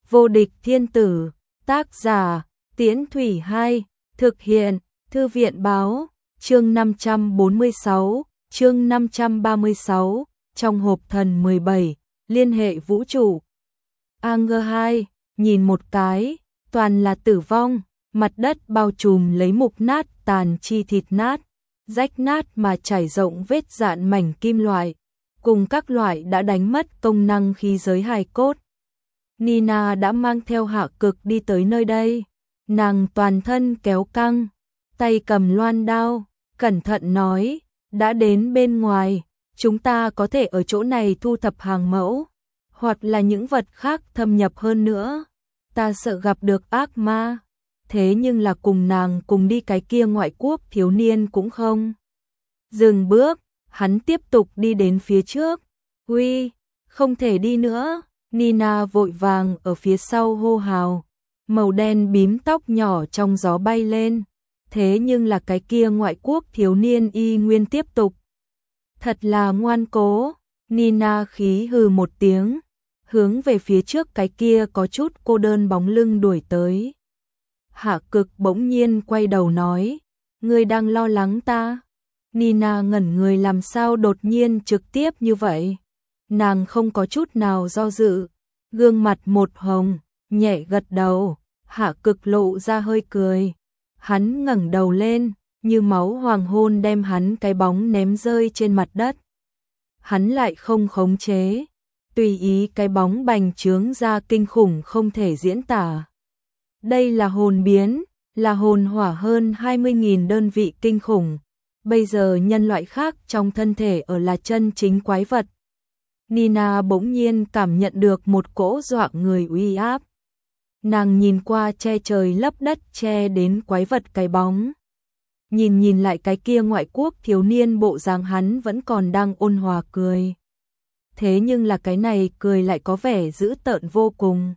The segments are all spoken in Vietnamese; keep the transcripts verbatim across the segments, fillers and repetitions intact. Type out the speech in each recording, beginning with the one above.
Vô địch thiên tử, tác giả, Tiễn Thủy hai, thực hiện, Thư viện báo, chương năm trăm bốn mươi sáu, chương năm trăm ba mươi sáu, trong hộp thần mười bảy, liên hệ vũ trụ. Anger hai, nhìn một cái, toàn là tử vong, mặt đất bao trùm lấy mục nát tàn chi thịt nát, rách nát mà trải rộng vết dạn mảnh kim loại, cùng các loại đã đánh mất công năng khí giới hài cốt. Nina đã mang theo Hạ Cực đi tới nơi đây, nàng toàn thân kéo căng, tay cầm loan đao, cẩn thận nói, đã đến bên ngoài, chúng ta có thể ở chỗ này thu thập hàng mẫu, hoặc là những vật khác thâm nhập hơn nữa. Ta sợ gặp được ác ma, thế nhưng là cùng nàng cùng đi cái kia ngoại quốc thiếu niên cũng không. Dừng bước, hắn tiếp tục đi đến phía trước. Uy, không thể đi nữa. Nina vội vàng ở phía sau hô hào, màu đen bím tóc nhỏ trong gió bay lên, thế nhưng là cái kia ngoại quốc thiếu niên y nguyên tiếp tục. Thật là ngoan cố, Nina khí hừ một tiếng, hướng về phía trước cái kia có chút cô đơn bóng lưng đuổi tới. Hạ Cực bỗng nhiên quay đầu nói, ngươi đang lo lắng ta? Nina ngẩn người làm sao đột nhiên trực tiếp như vậy? Nàng không có chút nào do dự, gương mặt một hồng, nhẹ gật đầu. Hạ Cực lộ ra hơi cười, hắn ngẩng đầu lên, như máu hoàng hôn đem hắn cái bóng ném rơi trên mặt đất. Hắn lại không khống chế, tùy ý cái bóng bành trướng ra kinh khủng không thể diễn tả. Đây là hồn biến, là hồn hỏa hơn hai mươi nghìn đơn vị kinh khủng. Bây giờ nhân loại khác trong thân thể ở là chân chính quái vật. Nina bỗng nhiên cảm nhận được một cỗ dọa người uy áp. Nàng nhìn qua che trời lấp đất che đến quái vật cái bóng. Nhìn nhìn lại cái kia ngoại quốc thiếu niên, bộ dáng hắn vẫn còn đang ôn hòa cười. Thế nhưng là cái này cười lại có vẻ dữ tợn vô cùng.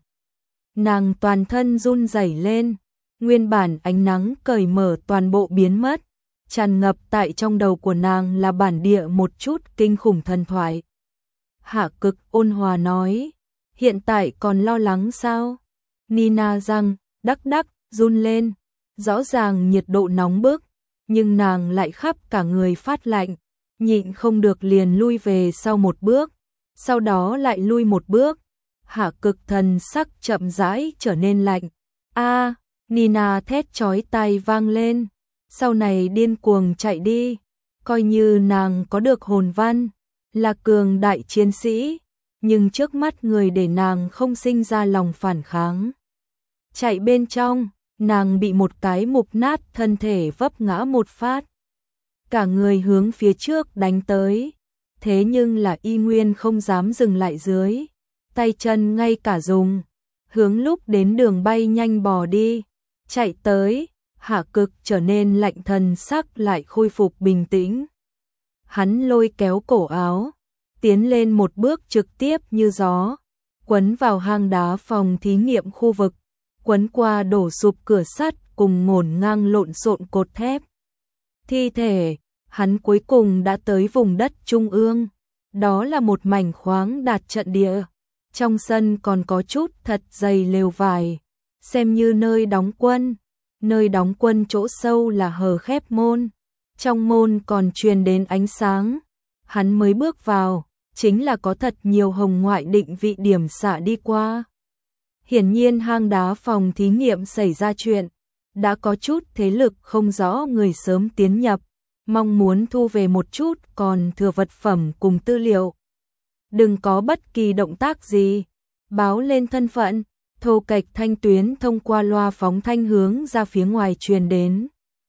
Nàng toàn thân run rẩy lên, nguyên bản ánh nắng cởi mở toàn bộ biến mất, tràn ngập tại trong đầu của nàng là bản địa một chút kinh khủng thần thoại. Hạ Cực ôn hòa nói, hiện tại còn lo lắng sao? Nina răng, đắc đắc, run lên, rõ ràng nhiệt độ nóng bức, nhưng nàng lại khắp cả người phát lạnh, nhịn không được liền lui về sau một bước, sau đó lại lui một bước. Hạ Cực thần sắc chậm rãi trở nên lạnh. A, Nina thét chói tai vang lên, sau này điên cuồng chạy đi, coi như nàng có được hồn văn, là cường đại chiến sĩ, nhưng trước mắt người để nàng không sinh ra lòng phản kháng. Chạy bên trong, nàng bị một cái mục nát thân thể vấp ngã một phát. Cả người hướng phía trước đánh tới, thế nhưng là y nguyên không dám dừng lại dưới. Tay chân ngay cả dùng, hướng lúc đến đường bay nhanh bò đi, chạy tới. Hạ Cực trở nên lạnh, thần sắc lại khôi phục bình tĩnh. Hắn lôi kéo cổ áo, tiến lên một bước trực tiếp như gió, quấn vào hang đá phòng thí nghiệm khu vực, quấn qua đổ sụp cửa sắt cùng ngổn ngang lộn xộn cột thép. Thi thể, hắn cuối cùng đã tới vùng đất trung ương, đó là một mảnh khoáng đạt trận địa. Trong sân còn có chút thật dày lều vải, xem như nơi đóng quân. Nơi đóng quân chỗ sâu là hờ khép môn, trong môn còn truyền đến ánh sáng. Hắn mới bước vào, chính là có thật nhiều hồng ngoại định vị điểm xạ đi qua. Hiển nhiên hang đá phòng thí nghiệm xảy ra chuyện, đã có chút thế lực không rõ người sớm tiến nhập, mong muốn thu về một chút còn thừa vật phẩm cùng tư liệu. Đừng có bất kỳ động tác gì, báo lên thân phận. Thô kệch thanh tuyến thông qua loa phóng thanh hướng ra phía ngoài truyền đến.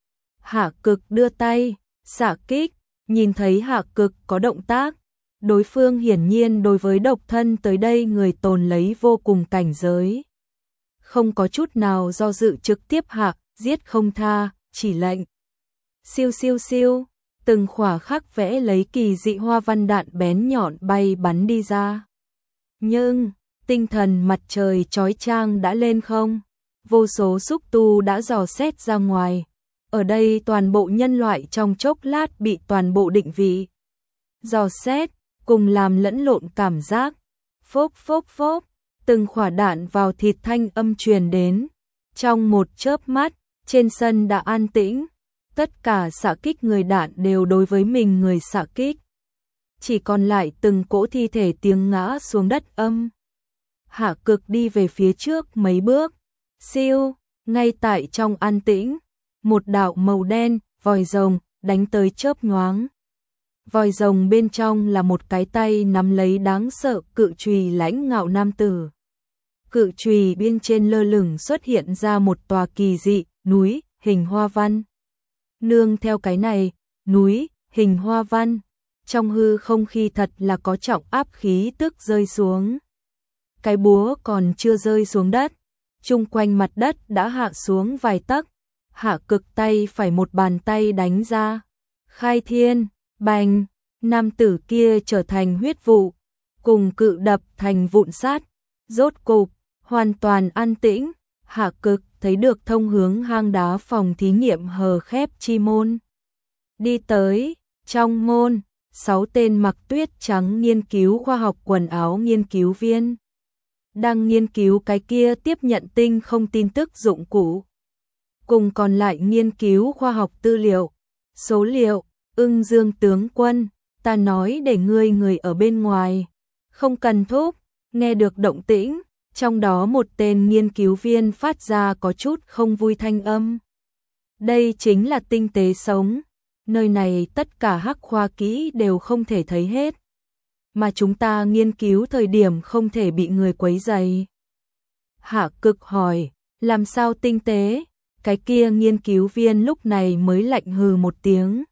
Hạ Cực đưa tay, xạ kích, nhìn thấy Hạ Cực có động tác, đối phương hiển nhiên đối với độc thân tới đây người tồn lấy vô cùng cảnh giới. Không có chút nào do dự trực tiếp hạ, giết không tha, chỉ lệnh. Siêu siêu siêu, từng khỏa khắc vẽ lấy kỳ dị hoa văn đạn bén nhọn bay bắn đi ra. Nhưng tinh thần mặt trời chói chang đã lên không, vô số xúc tu đã dò xét ra ngoài. Ở đây toàn bộ nhân loại trong chốc lát bị toàn bộ định vị, dò xét, cùng làm lẫn lộn cảm giác. Phốc phốc phốc, từng khỏa đạn vào thịt thanh âm truyền đến. Trong một chớp mắt, trên sân đã an tĩnh, tất cả xạ kích người đạn đều đối với mình người xạ kích. Chỉ còn lại từng cỗ thi thể tiếng ngã xuống đất âm. Hạ Cực đi về phía trước mấy bước, siêu, ngay tại trong an tĩnh, một đạo màu đen, vòi rồng, đánh tới chớp nhoáng. Vòi rồng bên trong là một cái tay nắm lấy đáng sợ cự chùy lãnh ngạo nam tử. Cự chùy bên trên lơ lửng xuất hiện ra một tòa kỳ dị, núi, hình hoa văn. Nương theo cái này, núi, hình hoa văn, trong hư không khí thật là có trọng áp khí tức rơi xuống. Cái búa còn chưa rơi xuống đất, chung quanh mặt đất đã hạ xuống vài tấc. Hạ Cực tay phải một bàn tay đánh ra, khai thiên, bành, nam tử kia trở thành huyết vụ, cùng cự đập thành vụn sắt. Rốt cục, hoàn toàn an tĩnh, Hạ Cực thấy được thông hướng hang đá phòng thí nghiệm hờ khép chi môn. Đi tới, trong môn, sáu tên mặc tuyết trắng nghiên cứu khoa học quần áo nghiên cứu viên đang nghiên cứu cái kia tiếp nhận tinh không tin tức dụng cụ. Cùng còn lại nghiên cứu khoa học tư liệu, số liệu. Ưng Dương tướng quân, ta nói để ngươi người ở bên ngoài, không cần thúc. Nghe được động tĩnh, trong đó một tên nghiên cứu viên phát ra có chút không vui thanh âm. Đây chính là tinh tế sống, nơi này tất cả hắc khoa kỹ đều không thể thấy hết, mà chúng ta nghiên cứu thời điểm không thể bị người quấy rầy. Hạ Cực hỏi, làm sao tinh tế? Cái kia nghiên cứu viên lúc này mới lạnh hừ một tiếng.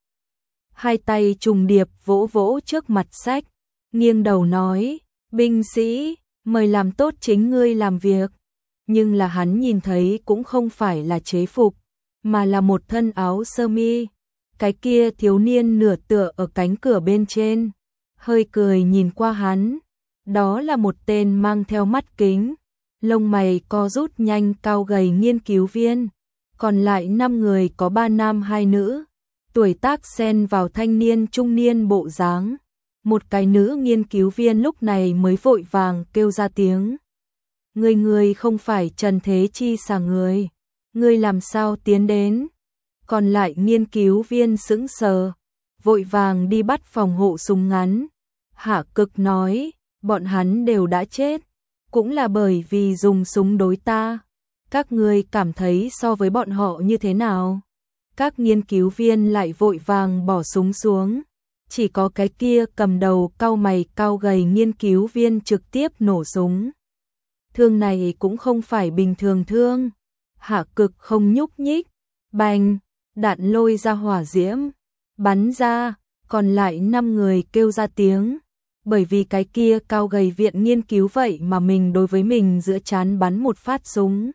Hai tay trùng điệp vỗ vỗ trước mặt sách, nghiêng đầu nói, binh sĩ, mời làm tốt chính ngươi làm việc. Nhưng là hắn nhìn thấy cũng không phải là chế phục, mà là một thân áo sơ mi. Cái kia thiếu niên nửa tựa ở cánh cửa bên trên, hơi cười nhìn qua hắn. Đó là một tên mang theo mắt kính, lông mày co rút nhanh cao gầy nghiên cứu viên. Còn lại năm người có ba nam hai nữ, tuổi tác xen vào thanh niên trung niên bộ dáng. Một cái nữ nghiên cứu viên lúc này mới vội vàng kêu ra tiếng. Người người không phải Trần Thế Chi xà người, người làm sao tiến đến? Còn lại nghiên cứu viên sững sờ, vội vàng đi bắt phòng hộ súng ngắn. Hạ Cực nói, bọn hắn đều đã chết, cũng là bởi vì dùng súng đối ta. Các ngươi cảm thấy so với bọn họ như thế nào? Các nghiên cứu viên lại vội vàng bỏ súng xuống. Chỉ có cái kia cầm đầu cau mày cao gầy nghiên cứu viên trực tiếp nổ súng. Thương này cũng không phải bình thường thương. Hạ Cực không nhúc nhích. Bành, đạn lôi ra hỏa diễm, bắn ra, còn lại năm người kêu ra tiếng. Bởi vì cái kia cao gầy viện nghiên cứu vậy mà mình đối với mình giữa trán bắn một phát súng.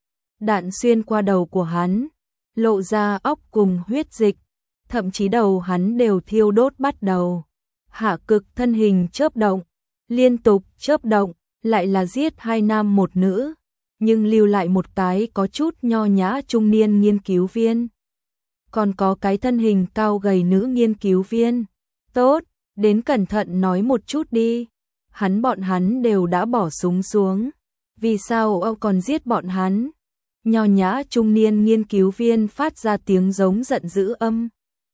Đạn xuyên qua đầu của hắn, lộ ra óc cùng huyết dịch, thậm chí đầu hắn đều thiêu đốt bắt đầu. Hạ Cực thân hình chớp động, liên tục chớp động, lại là giết hai nam một nữ, nhưng lưu lại một cái có chút nho nhã trung niên nghiên cứu viên. Còn có cái thân hình cao gầy nữ nghiên cứu viên. Tốt, đến cẩn thận nói một chút đi. Hắn bọn hắn đều đã bỏ súng xuống, vì sao ông còn giết bọn hắn? Nho nhã trung niên nghiên cứu viên phát ra tiếng giống giận dữ âm.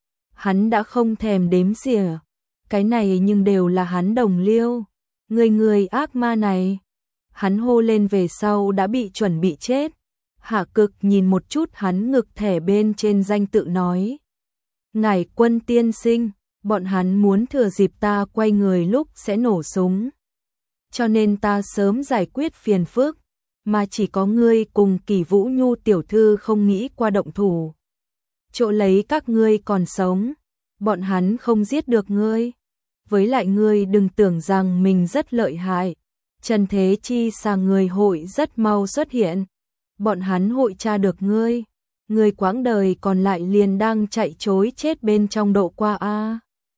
Hắn đã không thèm đếm xỉa, cái này nhưng đều là hắn đồng liêu. Người người ác ma này, hắn hô lên về sau đã bị chuẩn bị chết. Hạ Cực nhìn một chút hắn ngực thẻ bên trên danh tự nói. Ngài Quân tiên sinh, bọn hắn muốn thừa dịp ta quay người lúc sẽ nổ súng. Cho nên ta sớm giải quyết phiền phức, mà chỉ có ngươi cùng Kỳ Vũ Nhu tiểu thư không nghĩ qua động thủ. Chỗ lấy các ngươi còn sống, bọn hắn không giết được ngươi. Với lại ngươi đừng tưởng rằng mình rất lợi hại. Trần Thế Chi xà người hội rất mau xuất hiện. Bọn hắn hội tra được ngươi. Ngươi quãng đời còn lại liền đang chạy trối chết bên trong độ qua a.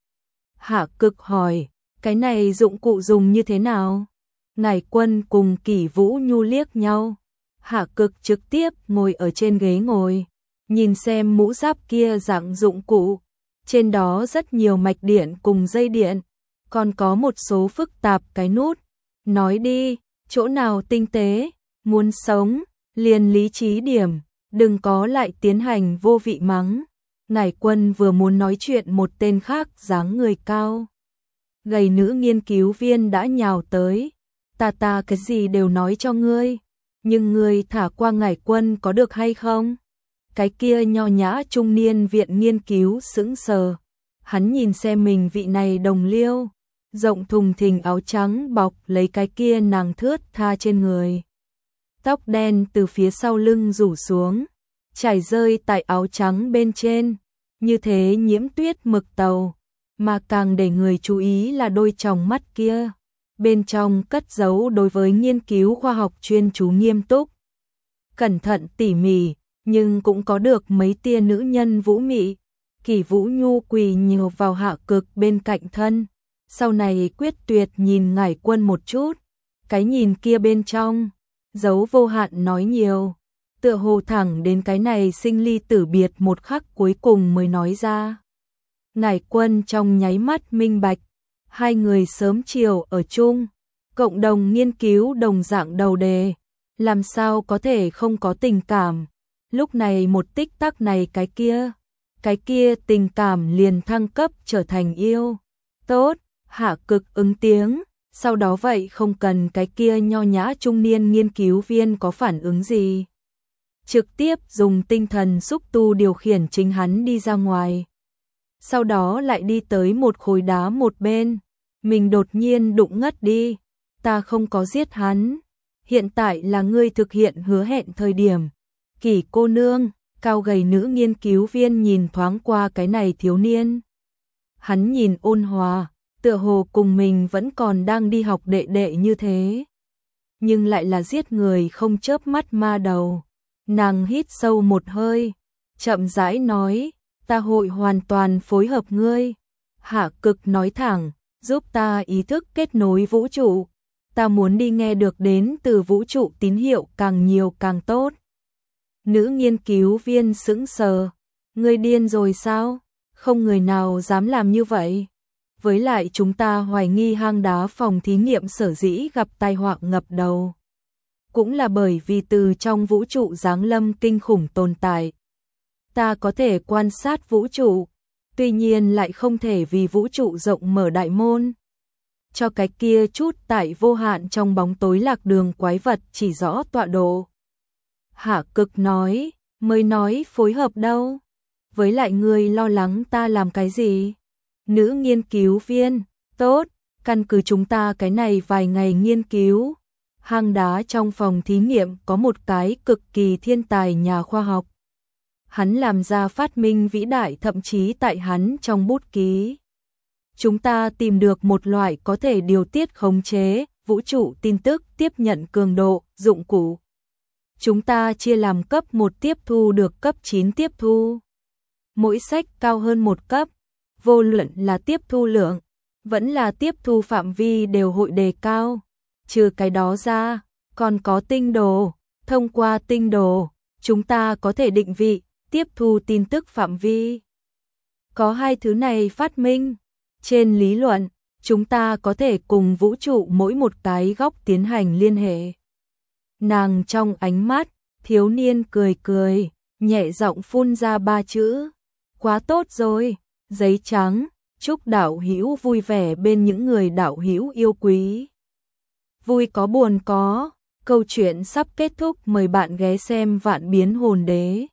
Hạ Cực hỏi, cái này dụng cụ dùng như thế nào? Ngải Quân cùng Kỷ Vũ Nhu liếc nhau. Hạ Cực trực tiếp ngồi ở trên ghế ngồi, nhìn xem mũ giáp kia dạng dụng cụ. Trên đó rất nhiều mạch điện cùng dây điện, còn có một số phức tạp cái nút. Nói đi, chỗ nào tinh tế, muốn sống, liền lý trí điểm, đừng có lại tiến hành vô vị mắng. Ngải Quân vừa muốn nói chuyện, một tên khác dáng người cao gầy nữ nghiên cứu viên đã nhào tới. Ta ta cái gì đều nói cho ngươi, nhưng ngươi thả qua Ngải Quân có được hay không? Cái kia nho nhã trung niên viện nghiên cứu sững sờ. Hắn nhìn xem mình vị này đồng liêu, rộng thùng thình áo trắng bọc lấy cái kia nàng thướt tha trên người. Tóc đen từ phía sau lưng rủ xuống, trải rơi tại áo trắng bên trên, như thế nhiễm tuyết mực tàu, mà càng để người chú ý là đôi tròng mắt kia. Bên trong cất giấu đối với nghiên cứu khoa học chuyên chú nghiêm túc, cẩn thận tỉ mỉ, nhưng cũng có được mấy tia nữ nhân vũ mị. Kỷ Vũ Nhu quỳ nhiều vào Hạ Cực bên cạnh thân, sau này quyết tuyệt nhìn Ngải Quân một chút, cái nhìn kia bên trong giấu vô hạn nói nhiều, tựa hồ thẳng đến cái này sinh ly tử biệt một khắc cuối cùng mới nói ra. Ngải Quân trong nháy mắt minh bạch, hai người sớm chiều ở chung, cộng đồng nghiên cứu đồng dạng đầu đề, làm sao có thể không có tình cảm. Lúc này một tích tắc này cái kia, cái kia tình cảm liền thăng cấp trở thành yêu. Tốt, Hạ Cực ứng tiếng, sau đó vậy không cần cái kia nho nhã trung niên nghiên cứu viên có phản ứng gì. Trực tiếp dùng tinh thần xúc tu điều khiển chính hắn đi ra ngoài. Sau đó lại đi tới một khối đá một bên, mình đột nhiên đụng ngất đi. Ta không có giết hắn, hiện tại là ngươi thực hiện hứa hẹn thời điểm. Kỷ cô nương, cao gầy nữ nghiên cứu viên nhìn thoáng qua cái này thiếu niên. Hắn nhìn ôn hòa, tựa hồ cùng mình vẫn còn đang đi học đệ đệ như thế. Nhưng lại là giết người không chớp mắt ma đầu. Nàng hít sâu một hơi, chậm rãi nói, ta hội hoàn toàn phối hợp ngươi. Hạ Cực nói thẳng, giúp ta ý thức kết nối vũ trụ. Ta muốn đi nghe được đến từ vũ trụ tín hiệu càng nhiều càng tốt. Nữ nghiên cứu viên sững sờ, ngươi điên rồi sao? Không người nào dám làm như vậy. Với lại chúng ta hoài nghi hang đá phòng thí nghiệm sở dĩ gặp tai họa ngập đầu, cũng là bởi vì từ trong vũ trụ giáng lâm kinh khủng tồn tại. Ta có thể quan sát vũ trụ, tuy nhiên lại không thể vì vũ trụ rộng mở đại môn. Cho cái kia chút tại vô hạn trong bóng tối lạc đường quái vật chỉ rõ tọa độ. Hạ Cực nói, mới nói phối hợp đâu. Với lại ngươi lo lắng ta làm cái gì? Nữ nghiên cứu viên, tốt, căn cứ chúng ta cái này vài ngày nghiên cứu. Hang đá trong phòng thí nghiệm có một cái cực kỳ thiên tài nhà khoa học. Hắn làm ra phát minh vĩ đại, thậm chí tại hắn trong bút ký. Chúng ta tìm được một loại có thể điều tiết khống chế vũ trụ tin tức tiếp nhận cường độ dụng cụ. Chúng ta chia làm cấp một tiếp thu được cấp chín tiếp thu. Mỗi sách cao hơn một cấp, vô luận là tiếp thu lượng, vẫn là tiếp thu phạm vi đều hội đề cao. Trừ cái đó ra, còn có tinh đồ, thông qua tinh đồ, chúng ta có thể định vị, tiếp thu tin tức phạm vi. Có hai thứ này phát minh, trên lý luận, chúng ta có thể cùng vũ trụ mỗi một cái góc tiến hành liên hệ. Nàng trong ánh mắt, thiếu niên cười cười, nhẹ giọng phun ra ba chữ. Quá tốt rồi, giấy trắng, chúc đạo hữu vui vẻ bên những người đạo hữu yêu quý. Vui có buồn có, câu chuyện sắp kết thúc, mời bạn ghé xem Vạn Biến Hồn Đế.